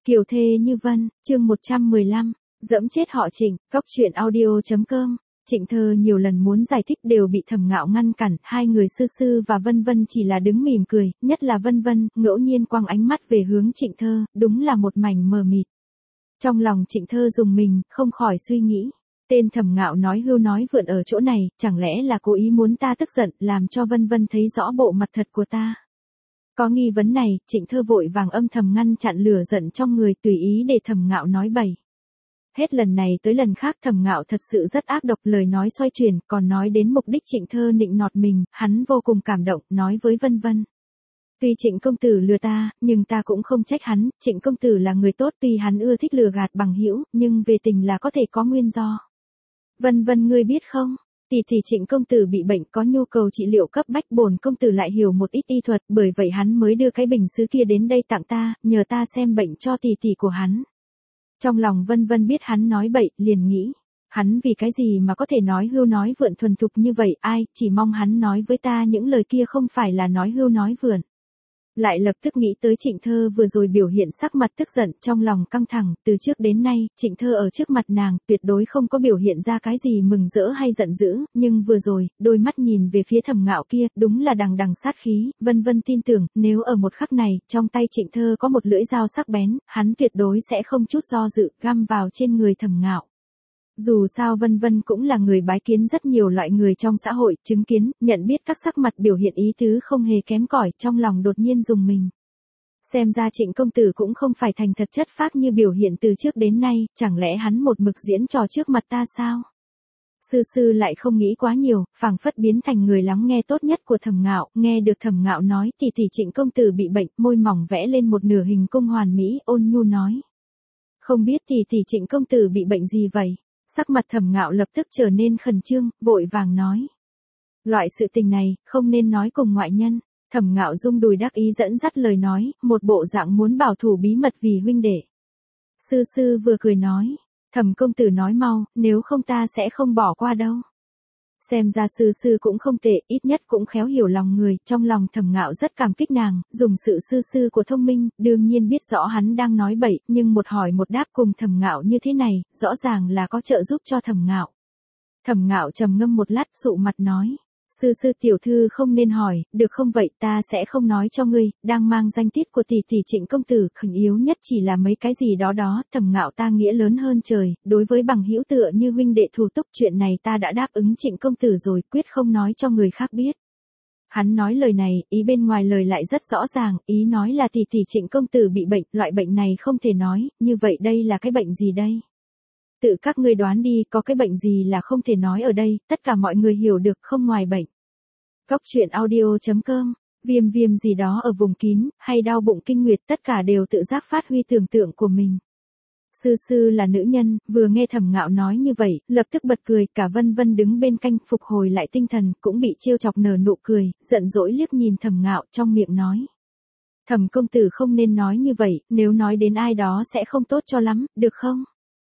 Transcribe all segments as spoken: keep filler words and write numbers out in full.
Kiều thê như vân, chương một trăm mười lăm, dẫm chết họ Trịnh, góc truyện audio.com. Trịnh Thơ nhiều lần muốn giải thích đều bị Thẩm Ngạo ngăn cản, hai người Sư Sư và Vân Vân chỉ là đứng mỉm cười, nhất là Vân Vân, ngẫu nhiên quăng ánh mắt về hướng Trịnh Thơ, đúng là một mảnh mờ mịt. Trong lòng Trịnh Thơ rùng mình, không khỏi suy nghĩ, tên Thẩm Ngạo nói hưu nói vượn ở chỗ này, chẳng lẽ là cố ý muốn ta tức giận, làm cho Vân Vân thấy rõ bộ mặt thật của ta. Có nghi vấn này, Trịnh Thơ vội vàng âm thầm ngăn chặn lửa giận trong người, tùy ý để Thẩm Ngạo nói bậy. Hết lần này tới lần khác Thẩm Ngạo thật sự rất ác độc, lời nói xoay chuyển, còn nói đến mục đích Trịnh Thơ nịnh nọt mình, hắn vô cùng cảm động, nói với Vân Vân. Tuy Trịnh công tử lừa ta, nhưng ta cũng không trách hắn, Trịnh công tử là người tốt, tuy hắn ưa thích lừa gạt bằng hữu, nhưng về tình là có thể có nguyên do. Vân Vân, ngươi biết không? Tỷ tỷ Trịnh công tử bị bệnh, có nhu cầu trị liệu cấp bách, bổn công tử lại hiểu một ít y thuật, bởi vậy hắn mới đưa cái bình sứ kia đến đây tặng ta, nhờ ta xem bệnh cho tỷ tỷ của hắn. Trong lòng Vân Vân biết hắn nói bậy, liền nghĩ, hắn vì cái gì mà có thể nói hưu nói vượn thuần thục như vậy, ai, chỉ mong hắn nói với ta những lời kia không phải là nói hưu nói vượn. Lại lập tức nghĩ tới Trịnh Thơ vừa rồi biểu hiện sắc mặt tức giận, trong lòng căng thẳng, từ trước đến nay, Trịnh Thơ ở trước mặt nàng, tuyệt đối không có biểu hiện ra cái gì mừng rỡ hay giận dữ, nhưng vừa rồi, đôi mắt nhìn về phía Thẩm Ngạo kia, đúng là đằng đằng sát khí, Vân Vân tin tưởng, nếu ở một khắc này, trong tay Trịnh Thơ có một lưỡi dao sắc bén, hắn tuyệt đối sẽ không chút do dự, găm vào trên người Thẩm Ngạo. Dù sao Vân Vân cũng là người bái kiến rất nhiều loại người trong xã hội, chứng kiến, nhận biết các sắc mặt biểu hiện ý tứ không hề kém cỏi, trong lòng đột nhiên rùng mình. Xem ra Trịnh công tử cũng không phải thành thật chất phác như biểu hiện từ trước đến nay, chẳng lẽ hắn một mực diễn trò trước mặt ta sao? Sư Sư lại không nghĩ quá nhiều, phảng phất biến thành người lắng nghe tốt nhất của Thẩm Ngạo, nghe được Thẩm Ngạo nói tỷ tỷ Trịnh công tử bị bệnh, môi mỏng vẽ lên một nửa hình cung hoàn mỹ, ôn nhu nói. Không biết tỷ tỷ Trịnh công tử bị bệnh gì vậy? Sắc mặt Thẩm Ngạo lập tức trở nên khẩn trương, vội vàng nói. Loại sự tình này, không nên nói cùng ngoại nhân. Thẩm Ngạo rung đùi đắc ý dẫn dắt lời nói, một bộ dạng muốn bảo thủ bí mật vì huynh đệ. Sư Sư vừa cười nói, Thẩm công tử nói mau, nếu không ta sẽ không bỏ qua đâu. Xem ra Sư Sư cũng không tệ, ít nhất cũng khéo hiểu lòng người, trong lòng Thẩm Ngạo rất cảm kích nàng, dùng sự Sư Sư của thông minh, đương nhiên biết rõ hắn đang nói bậy, nhưng một hỏi một đáp cùng Thẩm Ngạo như thế này, rõ ràng là có trợ giúp cho Thẩm Ngạo. Thẩm Ngạo trầm ngâm một lát, sụ mặt nói, Sư Sư tiểu thư không nên hỏi, được không vậy ta sẽ không nói cho ngươi, đang mang danh tiết của tỷ tỷ Trịnh công tử, khẩn yếu nhất chỉ là mấy cái gì đó đó, Thẩm Ngạo ta nghĩa lớn hơn trời, đối với bằng hữu tựa như huynh đệ thủ túc, chuyện này ta đã đáp ứng Trịnh công tử rồi, quyết không nói cho người khác biết. Hắn nói lời này, ý bên ngoài lời lại rất rõ ràng, ý nói là tỷ tỷ Trịnh công tử bị bệnh, loại bệnh này không thể nói, như vậy đây là cái bệnh gì đây? Tự các ngươi đoán đi, có cái bệnh gì là không thể nói ở đây, tất cả mọi người hiểu được không ngoài bệnh. Góc truyện audio.com, viêm viêm gì đó ở vùng kín, hay đau bụng kinh nguyệt, tất cả đều tự giác phát huy tưởng tượng của mình. Sư Sư là nữ nhân, vừa nghe Thẩm Ngạo nói như vậy, lập tức bật cười, cả Vân Vân đứng bên cạnh phục hồi lại tinh thần, cũng bị trêu chọc nở nụ cười, giận dỗi liếc nhìn Thẩm Ngạo, trong miệng nói. Thẩm công tử không nên nói như vậy, nếu nói đến ai đó sẽ không tốt cho lắm, được không?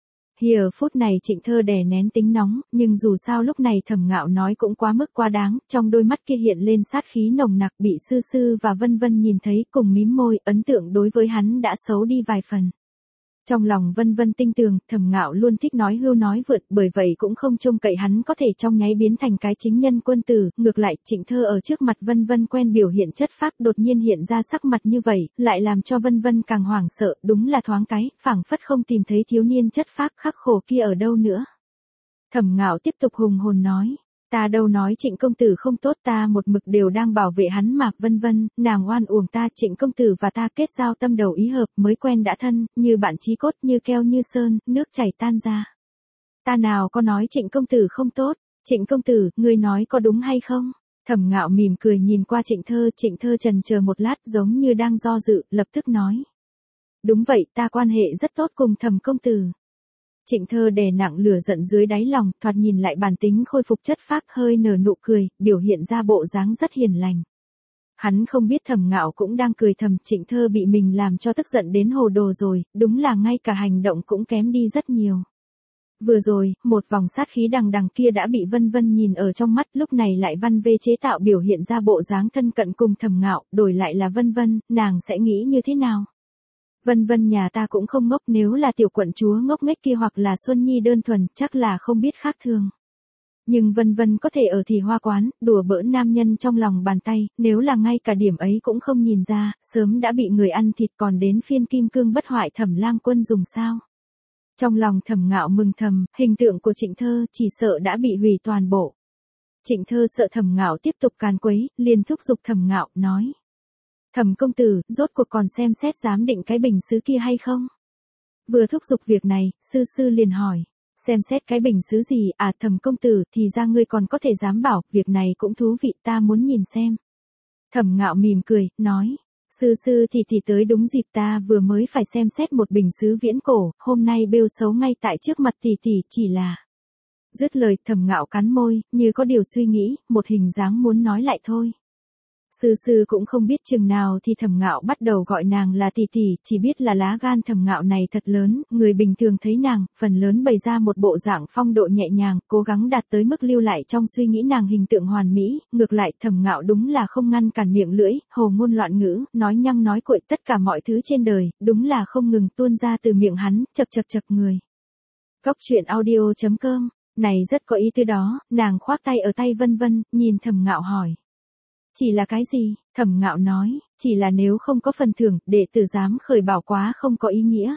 Giờ phút này Trịnh Thơ đè nén tính nóng, nhưng dù sao lúc này Thẩm Ngạo nói cũng quá mức quá đáng, trong đôi mắt kia hiện lên sát khí nồng nặc, bị Sư Sư và Vân Vân nhìn thấy, cùng mím môi, ấn tượng đối với hắn đã xấu đi vài phần. Trong lòng Vân Vân tinh tường, Thẩm Ngạo luôn thích nói hưu nói vượt, bởi vậy cũng không trông cậy hắn có thể trong nháy biến thành cái chính nhân quân tử, ngược lại, Trịnh Thơ ở trước mặt Vân Vân quen biểu hiện chất phác, đột nhiên hiện ra sắc mặt như vậy, lại làm cho Vân Vân càng hoảng sợ, đúng là thoáng cái, phảng phất không tìm thấy thiếu niên chất phác khắc khổ kia ở đâu nữa. Thẩm Ngạo tiếp tục hùng hồn nói. Ta đâu nói Trịnh công tử không tốt, ta một mực đều đang bảo vệ hắn mà. Vân Vân, nàng oan uổng ta, Trịnh công tử và ta kết giao tâm đầu ý hợp, mới quen đã thân, như bạn chí cốt, như keo như sơn, nước chảy tan ra. Ta nào có nói Trịnh công tử không tốt, Trịnh công tử, ngươi nói có đúng hay không? Thẩm Ngạo mỉm cười nhìn qua Trịnh Thơ, Trịnh Thơ trần chờ một lát giống như đang do dự, lập tức nói. Đúng vậy, ta quan hệ rất tốt cùng Thẩm công tử. Trịnh Thơ đè nặng lửa giận dưới đáy lòng, thoạt nhìn lại bản tính khôi phục chất phác, hơi nở nụ cười, biểu hiện ra bộ dáng rất hiền lành. Hắn không biết Thẩm Ngạo cũng đang cười thầm, Trịnh Thơ bị mình làm cho tức giận đến hồ đồ rồi, đúng là ngay cả hành động cũng kém đi rất nhiều. Vừa rồi, một vòng sát khí đằng đằng kia đã bị Vân Vân nhìn ở trong mắt, lúc này lại văn vê chế tạo biểu hiện ra bộ dáng thân cận cùng Thẩm Ngạo, đổi lại là Vân Vân, nàng sẽ nghĩ như thế nào? Vân vân nhà ta cũng không ngốc, nếu là tiểu quận chúa ngốc nghếch kia hoặc là Xuân Nhi đơn thuần, chắc là không biết khác thường. Nhưng vân vân có thể ở thì hoa quán, đùa bỡn nam nhân trong lòng bàn tay, nếu là ngay cả điểm ấy cũng không nhìn ra, sớm đã bị người ăn thịt, còn đến phiên kim cương bất hoại Thẩm Lang Quân dùng sao. Trong lòng Thẩm Ngạo mừng thầm, hình tượng của Trịnh Thơ chỉ sợ đã bị hủy toàn bộ. Trịnh Thơ sợ Thẩm Ngạo tiếp tục càn quấy, liền thúc giục Thẩm Ngạo, nói. Thẩm công tử, rốt cuộc còn xem xét giám định cái bình sứ kia hay không? Vừa thúc giục việc này, sư sư liền hỏi. Xem xét cái bình sứ gì, à Thẩm công tử, thì ra ngươi còn có thể dám bảo, việc này cũng thú vị, ta muốn nhìn xem. Thẩm Ngạo mỉm cười, nói. Sư sư thì thì tới đúng dịp, ta vừa mới phải xem xét một bình sứ viễn cổ, hôm nay bêu xấu ngay tại trước mặt tỷ tỷ, chỉ là. Dứt lời, Thẩm Ngạo cắn môi, như có điều suy nghĩ, một hình dáng muốn nói lại thôi. Sư sư cũng không biết chừng nào thì Thẩm Ngạo bắt đầu gọi nàng là tỷ tỷ, chỉ biết là lá gan Thẩm Ngạo này thật lớn, người bình thường thấy nàng, phần lớn bày ra một bộ dạng phong độ nhẹ nhàng, cố gắng đạt tới mức lưu lại trong suy nghĩ nàng hình tượng hoàn mỹ, ngược lại Thẩm Ngạo đúng là không ngăn cản miệng lưỡi, hồ ngôn loạn ngữ, nói nhăng nói cuội, tất cả mọi thứ trên đời, đúng là không ngừng tuôn ra từ miệng hắn, chậc chậc chậc người. Góc truyện audio chấm com, này rất có ý tứ đó, nàng khoác tay ở tay Vân Vân, nhìn Thẩm Ngạo hỏi. Chỉ là cái gì? Thẩm Ngạo nói, chỉ là nếu không có phần thưởng, đệ tử dám khởi bảo quá không có ý nghĩa.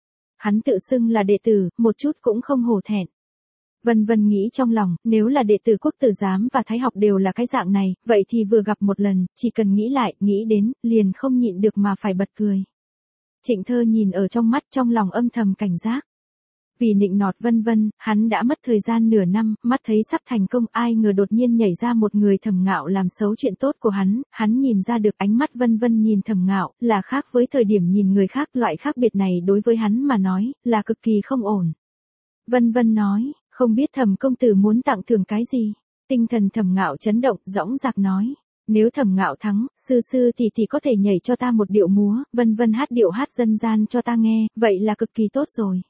Hắn tự xưng là đệ tử, một chút cũng không hổ thẹn. Vân Vân nghĩ trong lòng, nếu là đệ tử Quốc Tử Giám và Thái học đều là cái dạng này, vậy thì vừa gặp một lần, chỉ cần nghĩ lại, nghĩ đến, liền không nhịn được mà phải bật cười. Trịnh Thơ nhìn ở trong mắt, trong lòng âm thầm cảnh giác. Vì nịnh nọt Vân Vân, hắn đã mất thời gian nửa năm, mắt thấy sắp thành công, ai ngờ đột nhiên nhảy ra một người Thẩm Ngạo làm xấu chuyện tốt của hắn, hắn nhìn ra được ánh mắt Vân Vân nhìn Thẩm Ngạo, là khác với thời điểm nhìn người khác, loại khác biệt này đối với hắn mà nói, là cực kỳ không ổn. Vân Vân nói, không biết Thẩm công tử muốn tặng thưởng cái gì? Tinh thần Thẩm Ngạo chấn động, dõng dạc nói. Nếu Thẩm Ngạo thắng, sư sư thì thì có thể nhảy cho ta một điệu múa, Vân Vân hát điệu hát dân gian cho ta nghe, vậy là cực kỳ tốt rồi.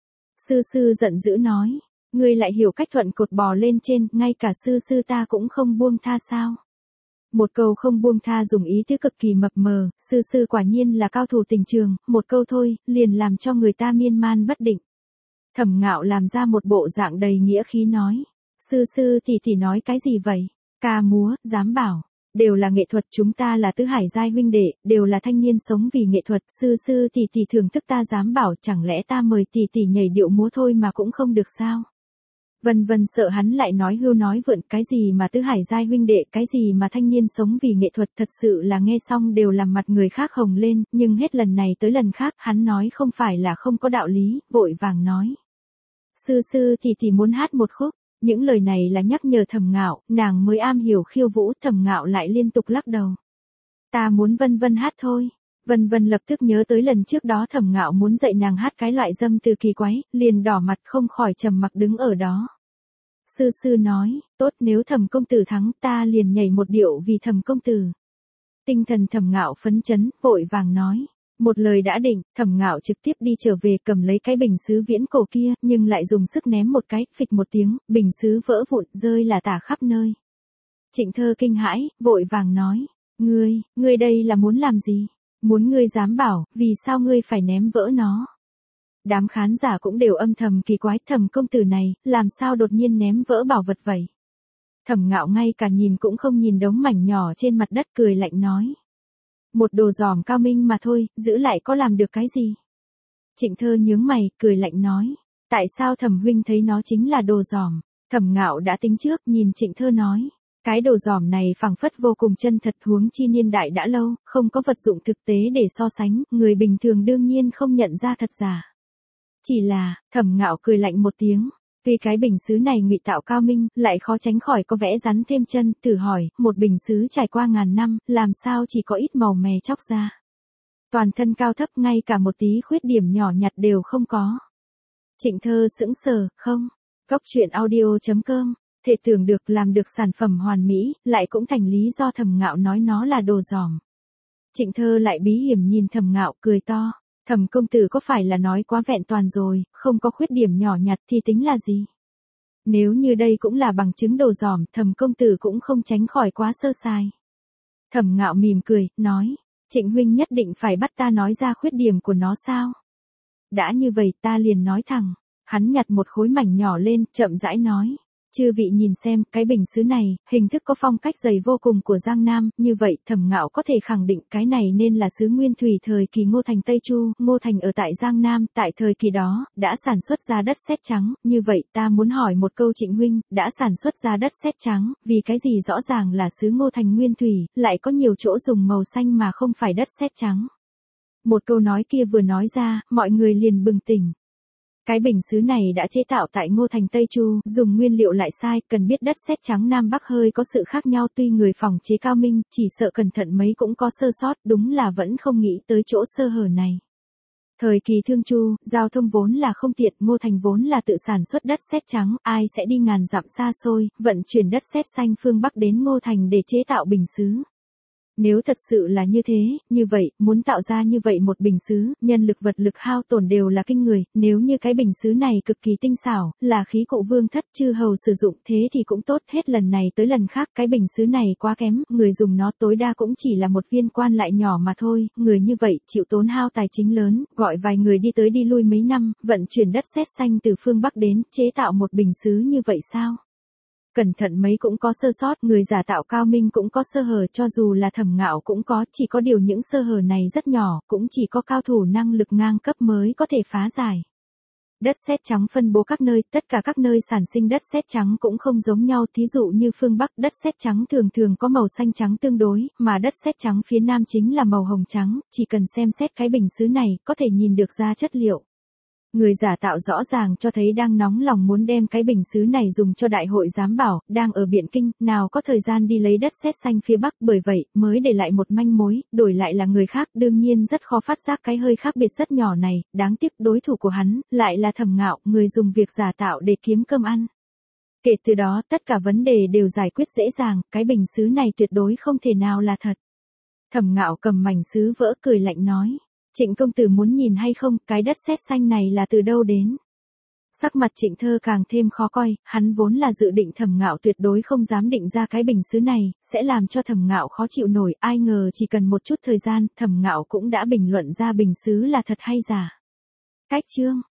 Sư sư giận dữ nói, ngươi lại hiểu cách thuận cột bò lên trên, ngay cả sư sư ta cũng không buông tha sao? Một câu không buông tha dùng ý tứ cực kỳ mập mờ, sư sư quả nhiên là cao thủ tình trường, một câu thôi, liền làm cho người ta miên man bất định. Thẩm Ngạo làm ra một bộ dạng đầy nghĩa khí nói, sư sư thì thì nói cái gì vậy? Ca múa, dám bảo. Đều là nghệ thuật, chúng ta là tứ hải giai huynh đệ, đều là thanh niên sống vì nghệ thuật, sư sư tỷ tỷ thưởng thức ta dám bảo, chẳng lẽ ta mời tỷ tỷ nhảy điệu múa thôi mà cũng không được sao? Vân Vân sợ hắn lại nói hưu nói vượn, cái gì mà tứ hải giai huynh đệ, cái gì mà thanh niên sống vì nghệ thuật, thật sự là nghe xong đều làm mặt người khác hồng lên, nhưng hết lần này tới lần khác, hắn nói không phải là không có đạo lý, vội vàng nói. Sư sư tỷ tỷ muốn hát một khúc. Những lời này là nhắc nhở Thẩm Ngạo, nàng mới am hiểu khiêu vũ, Thẩm Ngạo lại liên tục lắc đầu. Ta muốn Vân Vân hát thôi. Vân Vân lập tức nhớ tới lần trước đó Thẩm Ngạo muốn dạy nàng hát cái loại dâm từ kỳ quái, liền đỏ mặt không khỏi trầm mặc đứng ở đó. Sư sư nói, tốt nếu Thẩm công tử thắng ta liền nhảy một điệu vì Thẩm công tử. Tinh thần Thẩm Ngạo phấn chấn, vội vàng nói. Một lời đã định, Thẩm Ngạo trực tiếp đi trở về cầm lấy cái bình sứ viễn cổ kia, nhưng lại dùng sức ném một cái, phịch một tiếng, bình sứ vỡ vụn, rơi là tả khắp nơi. Trịnh Thơ kinh hãi, vội vàng nói, ngươi, ngươi đây là muốn làm gì? Muốn ngươi dám bảo, vì sao ngươi phải ném vỡ nó? Đám khán giả cũng đều âm thầm kỳ quái, Thẩm công tử này, làm sao đột nhiên ném vỡ bảo vật vậy? Thẩm Ngạo ngay cả nhìn cũng không nhìn đống mảnh nhỏ trên mặt đất, cười lạnh nói. Một đồ giòm cao minh mà thôi, giữ lại có làm được cái gì? Trịnh Thơ nhướng mày, cười lạnh nói. Tại sao Thẩm huynh thấy nó chính là đồ giòm? Thẩm Ngạo đã tính trước, nhìn Trịnh Thơ nói. Cái đồ giòm này phảng phất vô cùng chân thật, huống chi niên đại đã lâu, không có vật dụng thực tế để so sánh, người bình thường đương nhiên không nhận ra thật giả. Chỉ là, Thẩm Ngạo cười lạnh một tiếng. Vì cái bình sứ này ngụy tạo cao minh, lại khó tránh khỏi có vẽ rắn thêm chân, thử hỏi, một bình sứ trải qua ngàn năm, làm sao chỉ có ít màu mè chóc ra. Toàn thân cao thấp, ngay cả một tí khuyết điểm nhỏ nhặt đều không có. Trịnh Thơ sững sờ, không. Góc truyện audio chấm com, thể tưởng được làm được sản phẩm hoàn mỹ, lại cũng thành lý do Thẩm Ngạo nói nó là đồ giòm. Trịnh Thơ lại bí hiểm nhìn Thẩm Ngạo, cười to. Thẩm công tử có phải là nói quá vẹn toàn rồi, không có khuyết điểm nhỏ nhặt thì tính là gì? Nếu như đây cũng là bằng chứng đồ giòm, Thẩm công tử cũng không tránh khỏi quá sơ sài. Thẩm Ngạo mỉm cười, nói, Trịnh huynh nhất định phải bắt ta nói ra khuyết điểm của nó sao? Đã như vậy ta liền nói thẳng. Hắn nhặt một khối mảnh nhỏ lên, chậm rãi nói. Chư vị nhìn xem, cái bình sứ này, hình thức có phong cách dày vô cùng của Giang Nam, như vậy Thẩm Ngạo có thể khẳng định cái này nên là sứ nguyên thủy thời kỳ Ngô Thành Tây Chu, Ngô Thành ở tại Giang Nam, tại thời kỳ đó, đã sản xuất ra đất sét trắng, như vậy ta muốn hỏi một câu Trịnh huynh, đã sản xuất ra đất sét trắng, vì cái gì rõ ràng là sứ Ngô Thành nguyên thủy, lại có nhiều chỗ dùng màu xanh mà không phải đất sét trắng. Một câu nói kia vừa nói ra, mọi người liền bừng tỉnh. Cái bình sứ này đã chế tạo tại Ngô Thành Tây Chu, dùng nguyên liệu lại sai, cần biết đất sét trắng Nam Bắc hơi có sự khác nhau, tuy người phòng chế cao minh, chỉ sợ cẩn thận mấy cũng có sơ sót, đúng là vẫn không nghĩ tới chỗ sơ hở này. Thời kỳ Thương Chu, giao thông vốn là không tiện, Ngô Thành vốn là tự sản xuất đất sét trắng, ai sẽ đi ngàn dặm xa xôi, vận chuyển đất sét xanh phương Bắc đến Ngô Thành để chế tạo bình sứ. Nếu thật sự là như thế, như vậy, muốn tạo ra như vậy một bình sứ, nhân lực vật lực hao tổn đều là kinh người, nếu như cái bình sứ này cực kỳ tinh xảo, là khí cụ vương thất chư hầu sử dụng thế thì cũng tốt, hết lần này tới lần khác cái bình sứ này quá kém, người dùng nó tối đa cũng chỉ là một viên quan lại nhỏ mà thôi, người như vậy, chịu tốn hao tài chính lớn, gọi vài người đi tới đi lui mấy năm, vận chuyển đất sét xanh từ phương Bắc đến, chế tạo một bình sứ như vậy sao? Cẩn thận mấy cũng có sơ sót, người giả tạo cao minh cũng có sơ hở, cho dù là Thẩm Ngạo cũng có, chỉ có điều những sơ hở này rất nhỏ, cũng chỉ có cao thủ năng lực ngang cấp mới có thể phá giải. Đất sét trắng phân bố các nơi, tất cả các nơi sản sinh đất sét trắng cũng không giống nhau, thí dụ như phương Bắc đất sét trắng thường thường có màu xanh trắng tương đối, mà đất sét trắng phía Nam chính là màu hồng trắng, chỉ cần xem xét cái bình sứ này, có thể nhìn được ra chất liệu. Người giả tạo rõ ràng cho thấy đang nóng lòng muốn đem cái bình sứ này dùng cho đại hội giám bảo, đang ở Biện Kinh, nào có thời gian đi lấy đất sét xanh phía Bắc, bởi vậy, mới để lại một manh mối, đổi lại là người khác, đương nhiên rất khó phát giác cái hơi khác biệt rất nhỏ này, đáng tiếc đối thủ của hắn, lại là Thẩm Ngạo, người dùng việc giả tạo để kiếm cơm ăn. Kể từ đó, tất cả vấn đề đều giải quyết dễ dàng, cái bình sứ này tuyệt đối không thể nào là thật. Thẩm Ngạo cầm mảnh sứ vỡ cười lạnh nói. Trịnh công tử muốn nhìn hay không, cái đất sét xanh này là từ đâu đến? Sắc mặt Trịnh Thơ càng thêm khó coi, hắn vốn là dự định Thẩm Ngạo tuyệt đối không dám định ra cái bình sứ này, sẽ làm cho Thẩm Ngạo khó chịu nổi, ai ngờ chỉ cần một chút thời gian, Thẩm Ngạo cũng đã bình luận ra bình sứ là thật hay giả. Cách chương